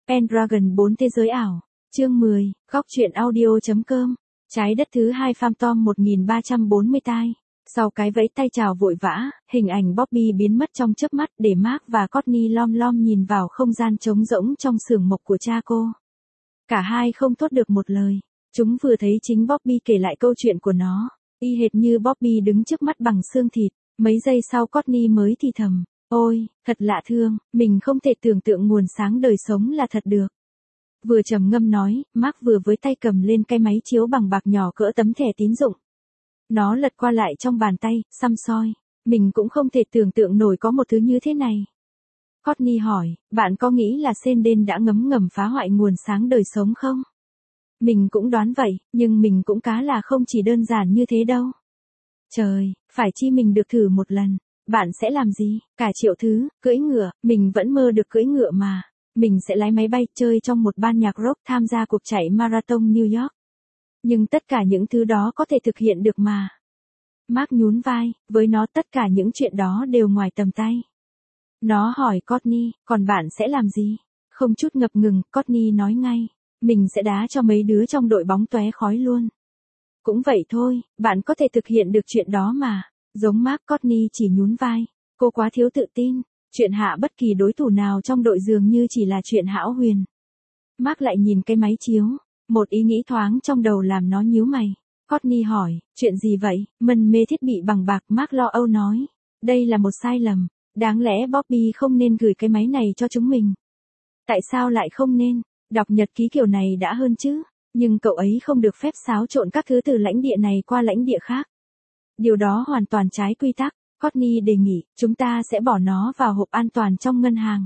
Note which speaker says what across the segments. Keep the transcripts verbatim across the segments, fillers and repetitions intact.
Speaker 1: Pendragon bốn thế giới ảo. Chương mười, góc truyện audio chấm com. Trái đất thứ hai Phantom một nghìn ba trăm bốn mươi tai. Sau cái vẫy tay chào vội vã, hình ảnh Bobby biến mất trong chớp mắt để Mark và Courtney lom lom nhìn vào không gian trống rỗng trong xưởng mộc của cha cô. Cả hai không thốt được một lời. Chúng vừa thấy chính Bobby kể lại câu chuyện của nó, y hệt như Bobby đứng trước mắt bằng xương thịt. Mấy giây sau Courtney mới thì thầm, ôi, thật lạ thương, mình không thể tưởng tượng nguồn sáng đời sống là thật được. Vừa trầm ngâm nói, Mark vừa với tay cầm lên cái máy chiếu bằng bạc nhỏ cỡ tấm thẻ tín dụng. Nó lật qua lại trong bàn tay, xăm soi. Mình cũng không thể tưởng tượng nổi có một thứ như thế này. Courtney hỏi, bạn có nghĩ là Senden đã ngấm ngầm phá hoại nguồn sáng đời sống không? Mình cũng đoán vậy, nhưng mình cũng cá là không chỉ đơn giản như thế đâu. Trời, phải chi mình được thử một lần. Bạn sẽ làm gì? Cả triệu thứ, cưỡi ngựa, mình vẫn mơ được cưỡi ngựa mà. Mình sẽ lái máy bay chơi trong một ban nhạc rock tham gia cuộc chạy marathon New York. Nhưng tất cả những thứ đó có thể thực hiện được mà. Mark nhún vai, với nó tất cả những chuyện đó đều ngoài tầm tay. Nó hỏi Courtney, còn bạn sẽ làm gì? Không chút ngập ngừng, Courtney nói ngay, mình sẽ đá cho mấy đứa trong đội bóng tóe khói luôn. Cũng vậy thôi, bạn có thể thực hiện được chuyện đó mà. Giống Mark, Courtney chỉ nhún vai. Cô quá thiếu tự tin. Chuyện hạ bất kỳ đối thủ nào trong đội dường như chỉ là chuyện hão huyền. Mark lại nhìn cái máy chiếu. Một ý nghĩ thoáng trong đầu làm nó nhíu mày. Courtney hỏi, chuyện gì vậy? Mân mê thiết bị bằng bạc. Mark lo âu nói. Đây là một sai lầm. Đáng lẽ Bobby không nên gửi cái máy này cho chúng mình. Tại sao lại không nên? Đọc nhật ký kiểu này đã hơn chứ. Nhưng cậu ấy không được phép xáo trộn các thứ từ lãnh địa này qua lãnh địa khác. Điều đó hoàn toàn trái quy tắc. Courtney đề nghị, chúng ta sẽ bỏ nó vào hộp an toàn trong ngân hàng.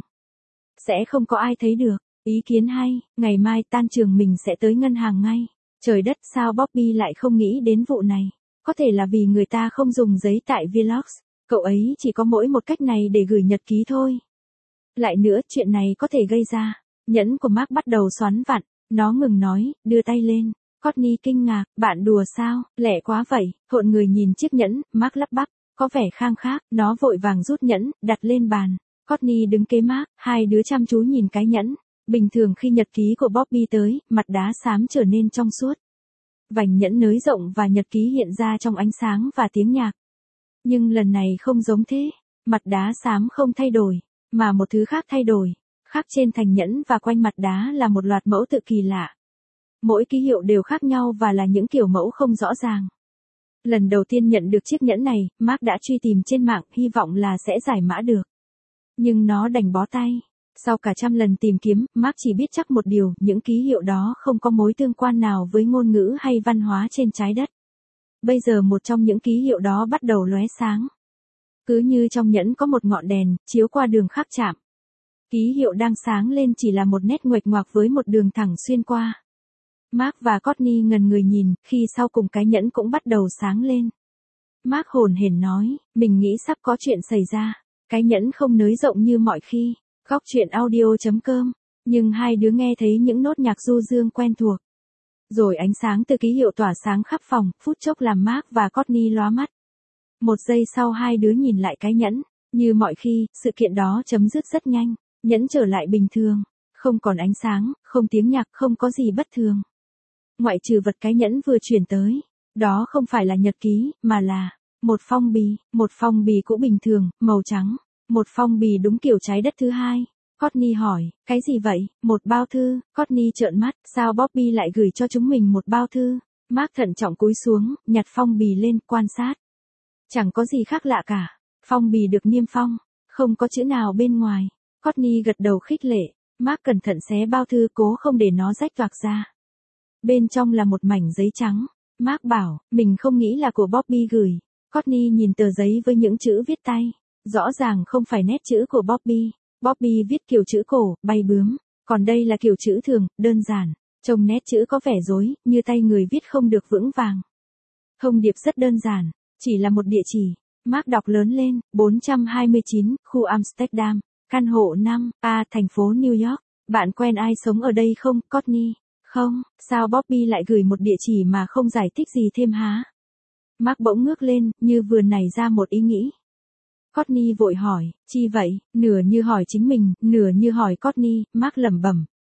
Speaker 1: Sẽ không có ai thấy được. Ý kiến hay, ngày mai tan trường mình sẽ tới ngân hàng ngay. Trời đất, sao Bobby lại không nghĩ đến vụ này? Có thể là vì người ta không dùng giấy tại Vlogs. Cậu ấy chỉ có mỗi một cách này để gửi nhật ký thôi. Lại nữa, chuyện này có thể gây ra. Nhẫn của Mark bắt đầu xoắn vặn. Nó ngừng nói, đưa tay lên. Courtney kinh ngạc, bạn đùa sao, lẹ quá vậy. Hỗn người nhìn chiếc nhẫn, Mark lắp bắp, có vẻ khang khác. Nó vội vàng rút nhẫn, đặt lên bàn. Courtney đứng kế Mark, hai đứa chăm chú nhìn cái nhẫn. Bình thường khi nhật ký của Bobby tới, mặt đá xám trở nên trong suốt. Vành nhẫn nới rộng và nhật ký hiện ra trong ánh sáng và tiếng nhạc. Nhưng lần này không giống thế. Mặt đá xám không thay đổi, mà một thứ khác thay đổi. Khắc trên thành nhẫn và quanh mặt đá là một loạt mẫu tự kỳ lạ. Mỗi ký hiệu đều khác nhau và là những kiểu mẫu không rõ ràng. Lần đầu tiên nhận được chiếc nhẫn này, Mark đã truy tìm trên mạng, hy vọng là sẽ giải mã được. Nhưng nó đành bó tay. Sau cả trăm lần tìm kiếm, Mark chỉ biết chắc một điều, những ký hiệu đó không có mối tương quan nào với ngôn ngữ hay văn hóa trên trái đất. Bây giờ một trong những ký hiệu đó bắt đầu lóe sáng. Cứ như trong nhẫn có một ngọn đèn, chiếu qua đường khắc chạm. Ký hiệu đang sáng lên chỉ là một nét nguệch ngoạc với một đường thẳng xuyên qua. Mark và Courtney ngần người nhìn, khi sau cùng cái nhẫn cũng bắt đầu sáng lên. Mark hồn hển nói, mình nghĩ sắp có chuyện xảy ra. Cái nhẫn không nới rộng như mọi khi. Góc truyện audio chấm com. Nhưng hai đứa nghe thấy những nốt nhạc du dương quen thuộc. Rồi ánh sáng từ ký hiệu tỏa sáng khắp phòng, phút chốc làm Mark và Courtney lóa mắt. Một giây sau hai đứa nhìn lại cái nhẫn. Như mọi khi, sự kiện đó chấm dứt rất nhanh. Nhẫn trở lại bình thường. Không còn ánh sáng, không tiếng nhạc, không có gì bất thường. Ngoại trừ vật cái nhẫn vừa chuyển tới. Đó không phải là nhật ký, mà là một phong bì, một phong bì cũ bình thường, màu trắng. Một phong bì đúng kiểu trái đất thứ hai. Courtney hỏi, cái gì vậy? Một bao thư. Courtney trợn mắt, sao Bobby lại gửi cho chúng mình một bao thư? Mark thận trọng cúi xuống, nhặt phong bì lên, quan sát. Chẳng có gì khác lạ cả. Phong bì được niêm phong, không có chữ nào bên ngoài. Courtney gật đầu khích lệ. Mark cẩn thận xé bao thư, cố không để nó rách toạc ra. Bên trong là một mảnh giấy trắng. Mark bảo, mình không nghĩ là của Bobby gửi. Courtney nhìn tờ giấy với những chữ viết tay. Rõ ràng không phải nét chữ của Bobby. Bobby viết kiểu chữ cổ, bay bướm. Còn đây là kiểu chữ thường, đơn giản. Trông nét chữ có vẻ rối, như tay người viết không được vững vàng. Thông điệp rất đơn giản. Chỉ là một địa chỉ. Mark đọc lớn lên, bốn trăm hai mươi chín, khu Amsterdam. Căn hộ năm A, thành phố New York. Bạn quen ai sống ở đây không, Courtney? Không, sao Bobby lại gửi một địa chỉ mà không giải thích gì thêm hả? Mark bỗng ngước lên, như vừa nảy ra một ý nghĩ. Courtney vội hỏi, chi vậy? Nửa như hỏi chính mình, nửa như hỏi Courtney. Mark lẩm bẩm,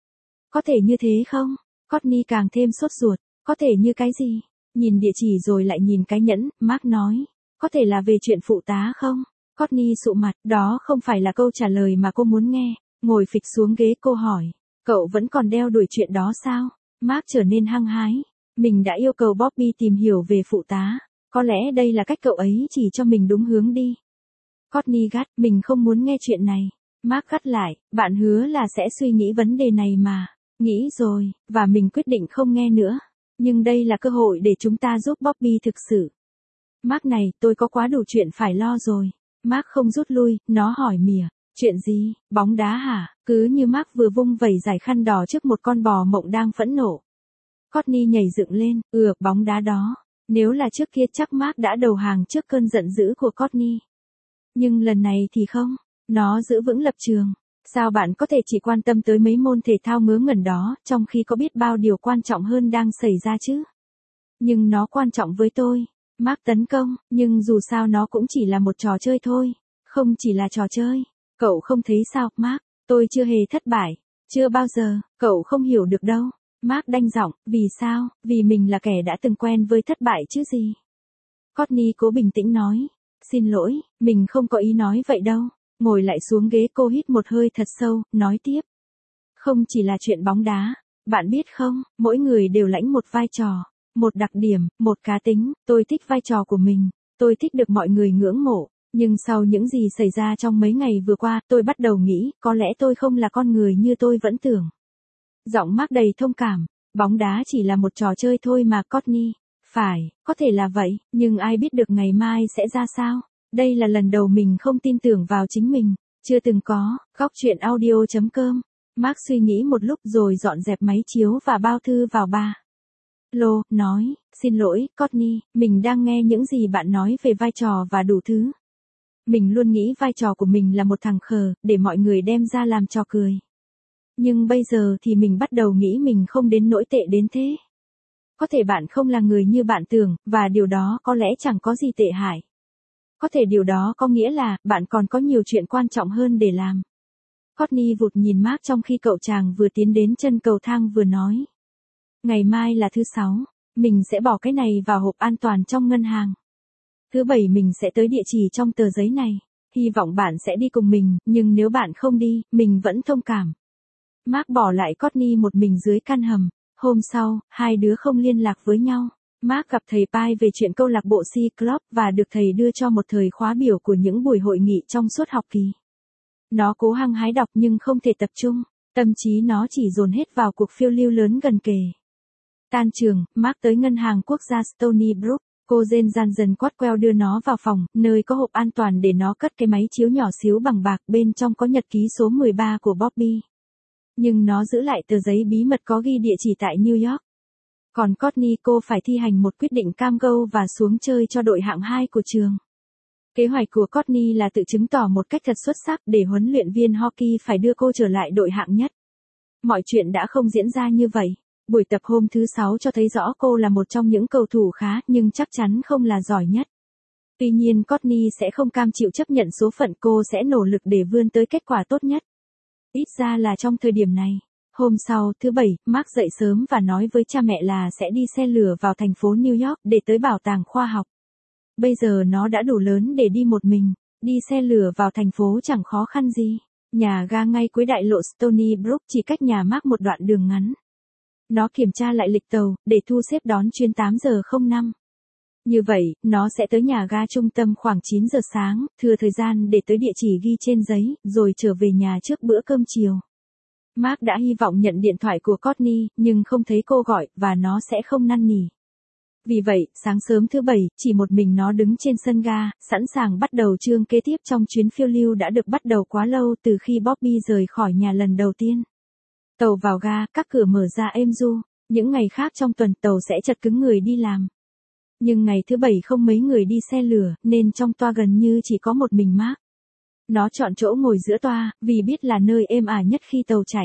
Speaker 1: Có thể như thế không? Courtney càng thêm sốt ruột. Có thể như cái gì? Nhìn địa chỉ rồi lại nhìn cái nhẫn, Mark nói. Có thể là về chuyện phụ tá không? Courtney sụ mặt, đó không phải là câu trả lời mà cô muốn nghe. Ngồi phịch xuống ghế cô hỏi. Cậu vẫn còn đeo đuổi chuyện đó sao? Mark trở nên hăng hái. Mình đã yêu cầu Bobby tìm hiểu về phụ tá. Có lẽ đây là cách cậu ấy chỉ cho mình đúng hướng đi. Courtney gắt, mình không muốn nghe chuyện này. Mark gắt lại, bạn hứa là sẽ suy nghĩ vấn đề này mà. Nghĩ rồi, và mình quyết định không nghe nữa. Nhưng đây là cơ hội để chúng ta giúp Bobby thực sự. Mark này, tôi có quá đủ chuyện phải lo rồi. Mark không rút lui, nó hỏi mỉa. Chuyện gì, bóng đá hả? Cứ như Mark vừa vung vẩy giải khăn đỏ trước một con bò mộng đang phẫn nộ. Courtney nhảy dựng lên, ừ, bóng đá đó. Nếu là trước kia chắc Mark đã đầu hàng trước cơn giận dữ của Courtney. Nhưng lần này thì không, nó giữ vững lập trường. Sao bạn có thể chỉ quan tâm tới mấy môn thể thao ngớ ngẩn đó, trong khi có biết bao điều quan trọng hơn đang xảy ra chứ? Nhưng nó quan trọng với tôi. Mark tấn công, nhưng dù sao nó cũng chỉ là một trò chơi thôi. Không chỉ là trò chơi. Cậu không thấy sao, Mark? Tôi chưa hề thất bại. Chưa bao giờ, cậu không hiểu được đâu. Mark đanh giọng, vì sao? Vì mình là kẻ đã từng quen với thất bại chứ gì. Courtney cố bình tĩnh nói. Xin lỗi, mình không có ý nói vậy đâu. Ngồi lại xuống ghế cô hít một hơi thật sâu, nói tiếp. Không chỉ là chuyện bóng đá. Bạn biết không, mỗi người đều lãnh một vai trò. Một đặc điểm, một cá tính, tôi thích vai trò của mình. Tôi thích được mọi người ngưỡng mộ. Nhưng sau những gì xảy ra trong mấy ngày vừa qua, tôi bắt đầu nghĩ, có lẽ tôi không là con người như tôi vẫn tưởng. Giọng Mark đầy thông cảm. Bóng đá chỉ là một trò chơi thôi mà, Courtney. Phải, có thể là vậy, nhưng ai biết được ngày mai sẽ ra sao? Đây là lần đầu mình không tin tưởng vào chính mình. Chưa từng có. Góc chuyện audio chấm com. Mark suy nghĩ một lúc rồi dọn dẹp máy chiếu và bao thư vào ba lô, nói, xin lỗi, Courtney, mình đang nghe những gì bạn nói về vai trò và đủ thứ. Mình luôn nghĩ vai trò của mình là một thằng khờ, để mọi người đem ra làm trò cười. Nhưng bây giờ thì mình bắt đầu nghĩ mình không đến nỗi tệ đến thế. Có thể bạn không là người như bạn tưởng, và điều đó có lẽ chẳng có gì tệ hại. Có thể điều đó có nghĩa là, bạn còn có nhiều chuyện quan trọng hơn để làm. Courtney vụt nhìn Mark trong khi cậu chàng vừa tiến đến chân cầu thang vừa nói. Ngày mai là thứ sáu, mình sẽ bỏ cái này vào hộp an toàn trong ngân hàng. Thứ bảy mình sẽ tới địa chỉ trong tờ giấy này. Hy vọng bạn sẽ đi cùng mình, nhưng nếu bạn không đi, mình vẫn thông cảm. Mark bỏ lại Courtney một mình dưới căn hầm. Hôm sau, hai đứa không liên lạc với nhau. Mark gặp thầy Pai về chuyện câu lạc bộ C-Club và được thầy đưa cho một thời khóa biểu của những buổi hội nghị trong suốt học kỳ. Nó cố hăng hái đọc nhưng không thể tập trung. Tâm trí nó chỉ dồn hết vào cuộc phiêu lưu lớn gần kề. Tan trường, Mark tới ngân hàng quốc gia Stony Brook. Cô Jane dần dần quát queo đưa nó vào phòng, nơi có hộp an toàn để nó cất cái máy chiếu nhỏ xíu bằng bạc, bên trong có nhật ký số mười ba của Bobby. Nhưng nó giữ lại tờ giấy bí mật có ghi địa chỉ tại New York. Còn Courtney, cô phải thi hành một quyết định cam go và xuống chơi cho đội hạng hai của trường. Kế hoạch của Courtney là tự chứng tỏ một cách thật xuất sắc để huấn luyện viên hockey phải đưa cô trở lại đội hạng nhất. Mọi chuyện đã không diễn ra như vậy. Buổi tập hôm thứ sáu cho thấy rõ cô là một trong những cầu thủ khá, nhưng chắc chắn không là giỏi nhất. Tuy nhiên Courtney sẽ không cam chịu chấp nhận số phận, cô sẽ nỗ lực để vươn tới kết quả tốt nhất. Ít ra là trong thời điểm này. Hôm sau, thứ bảy, Mark dậy sớm và nói với cha mẹ là sẽ đi xe lửa vào thành phố New York để tới bảo tàng khoa học. Bây giờ nó đã đủ lớn để đi một mình. Đi xe lửa vào thành phố chẳng khó khăn gì. Nhà ga ngay cuối đại lộ Stony Brook, chỉ cách nhà Mark một đoạn đường ngắn. Nó kiểm tra lại lịch tàu, để thu xếp đón chuyến tám giờ không năm. Như vậy, nó sẽ tới nhà ga trung tâm khoảng chín giờ sáng, thừa thời gian để tới địa chỉ ghi trên giấy, rồi trở về nhà trước bữa cơm chiều. Mark đã hy vọng nhận điện thoại của Courtney, nhưng không thấy cô gọi, và nó sẽ không năn nỉ. Vì vậy, sáng sớm thứ bảy, chỉ một mình nó đứng trên sân ga, sẵn sàng bắt đầu chương kế tiếp trong chuyến phiêu lưu đã được bắt đầu quá lâu từ khi Bobby rời khỏi nhà lần đầu tiên. Tàu vào ga, các cửa mở ra êm ru. Những ngày khác trong tuần tàu sẽ chật cứng người đi làm. Nhưng ngày thứ bảy không mấy người đi xe lửa, nên trong toa gần như chỉ có một mình Mark. Nó chọn chỗ ngồi giữa toa, vì biết là nơi êm ả nhất khi tàu chạy.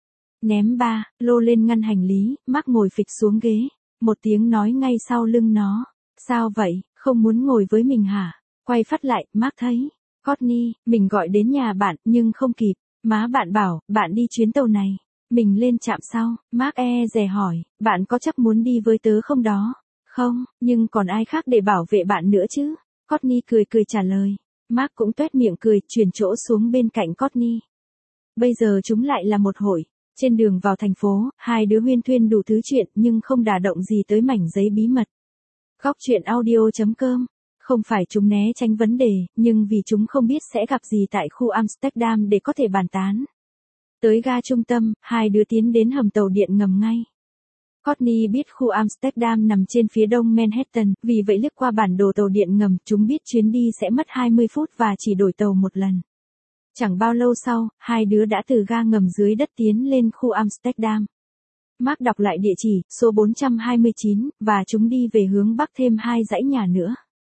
Speaker 1: Ném ba lô lên ngăn hành lý, Mark ngồi phịch xuống ghế. Một tiếng nói ngay sau lưng nó. Sao vậy, không muốn ngồi với mình hả? Quay phát lại, Mark thấy. Courtney, mình gọi đến nhà bạn, nhưng không kịp. Má bạn bảo, bạn đi chuyến tàu này. Mình lên trạm sau, Mark e dè hỏi, bạn có chắc muốn đi với tớ không đó? Không, nhưng còn ai khác để bảo vệ bạn nữa chứ? Courtney cười cười trả lời. Mark cũng tuét miệng cười, chuyển chỗ xuống bên cạnh Courtney. Bây giờ chúng lại là một hội. Trên đường vào thành phố, hai đứa huyên thuyên đủ thứ chuyện nhưng không đả động gì tới mảnh giấy bí mật. Góc chuyện audio chấm com. Không phải chúng né tránh vấn đề, nhưng vì chúng không biết sẽ gặp gì tại khu Amsterdam để có thể bàn tán. Tới ga trung tâm, hai đứa tiến đến hầm tàu điện ngầm ngay. Courtney biết khu Amsterdam nằm trên phía đông Manhattan, vì vậy liếc qua bản đồ tàu điện ngầm, chúng biết chuyến đi sẽ mất hai mươi phút và chỉ đổi tàu một lần. Chẳng bao lâu sau, hai đứa đã từ ga ngầm dưới đất tiến lên khu Amsterdam. Mark đọc lại địa chỉ, số bốn trăm hai mươi chín, và chúng đi về hướng bắc thêm hai dãy nhà nữa.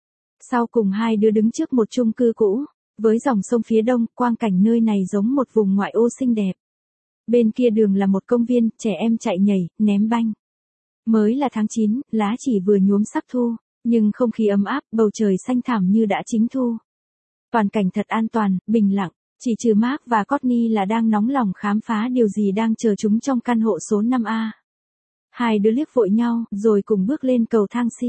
Speaker 1: Sau cùng hai đứa đứng trước một chung cư cũ. Với dòng sông phía đông, quang cảnh nơi này giống một vùng ngoại ô xinh đẹp. Bên kia đường là một công viên, trẻ em chạy nhảy, ném banh. Mới là tháng chín, lá chỉ vừa nhuốm sắc thu, nhưng không khí ấm áp, bầu trời xanh thẳm như đã chính thu. Toàn cảnh thật an toàn, bình lặng, chỉ trừ Mark và Courtney là đang nóng lòng khám phá điều gì đang chờ chúng trong căn hộ số năm A. Hai đứa liếc vội nhau, rồi cùng bước lên cầu thang xi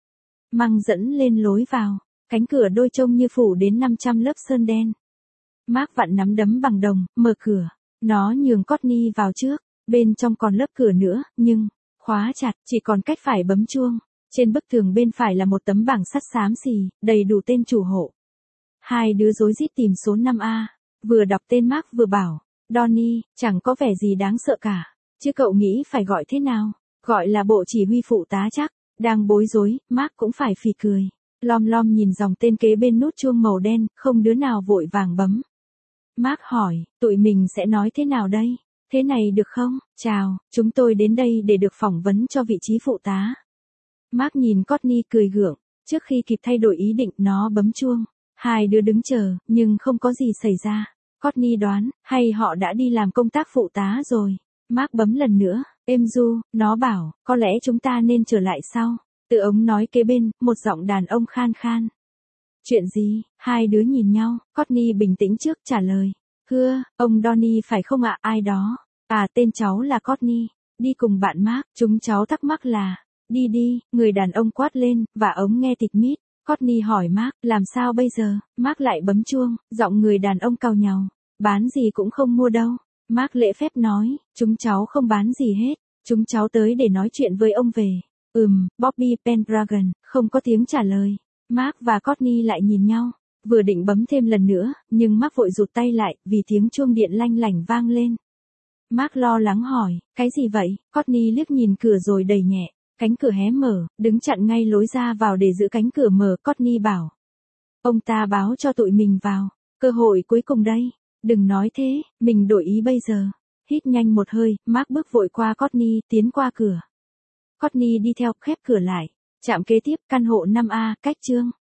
Speaker 1: măng dẫn lên lối vào. Cánh cửa đôi trông như phủ đến năm trăm lớp sơn đen. Mark vặn nắm đấm bằng đồng, mở cửa. Nó nhường Courtney vào trước. Bên trong còn lớp cửa nữa, nhưng khóa chặt, chỉ còn cách phải bấm chuông. Trên bức tường bên phải là một tấm bảng sắt xám xì, đầy đủ tên chủ hộ. Hai đứa rối rít tìm số năm A. Vừa đọc tên Mark vừa bảo, Donnie, chẳng có vẻ gì đáng sợ cả. Chứ cậu nghĩ phải gọi thế nào? Gọi là bộ chỉ huy phụ tá chắc. Đang bối rối, Mark cũng phải phì cười. Lom lom nhìn dòng tên kế bên nút chuông màu đen, không đứa nào vội vàng bấm. Mark hỏi, tụi mình sẽ nói thế nào đây? Thế này được không? Chào, chúng tôi đến đây để được phỏng vấn cho vị trí phụ tá. Mark nhìn Courtney cười gượng, trước khi kịp thay đổi ý định nó bấm chuông. Hai đứa đứng chờ, nhưng không có gì xảy ra. Courtney đoán, hay họ đã đi làm công tác phụ tá rồi. Mark bấm lần nữa, êm du, nó bảo, có lẽ chúng ta nên trở lại sau. Từ ống nói kế bên, một giọng đàn ông khan khan. Chuyện gì? Hai đứa nhìn nhau, Courtney bình tĩnh trước trả lời. Hưa, ông Donnie phải không ạ? Ai đó? À, tên cháu là Courtney. Đi cùng bạn Mark, chúng cháu thắc mắc là. Đi đi, người đàn ông quát lên, và ống nghe tịt mít. Courtney hỏi Mark, làm sao bây giờ? Mark lại bấm chuông, giọng người đàn ông cau nhàu. Bán gì cũng không mua đâu. Mark lễ phép nói, chúng cháu không bán gì hết. Chúng cháu tới để nói chuyện với ông về. Ừm, Bobby Pendragon, không có tiếng trả lời. Mark và Courtney lại nhìn nhau, vừa định bấm thêm lần nữa, nhưng Mark vội rụt tay lại, vì tiếng chuông điện lanh lảnh vang lên. Mark lo lắng hỏi, cái gì vậy? Courtney liếc nhìn cửa rồi đẩy nhẹ, cánh cửa hé mở, đứng chặn ngay lối ra vào để giữ cánh cửa mở. Courtney bảo, ông ta báo cho tụi mình vào, cơ hội cuối cùng đây. Đừng nói thế, mình đổi ý bây giờ. Hít nhanh một hơi, Mark bước vội qua Courtney, tiến qua cửa. Courtney đi theo, khép cửa lại. Trạm kế tiếp, căn hộ năm A, cách chương.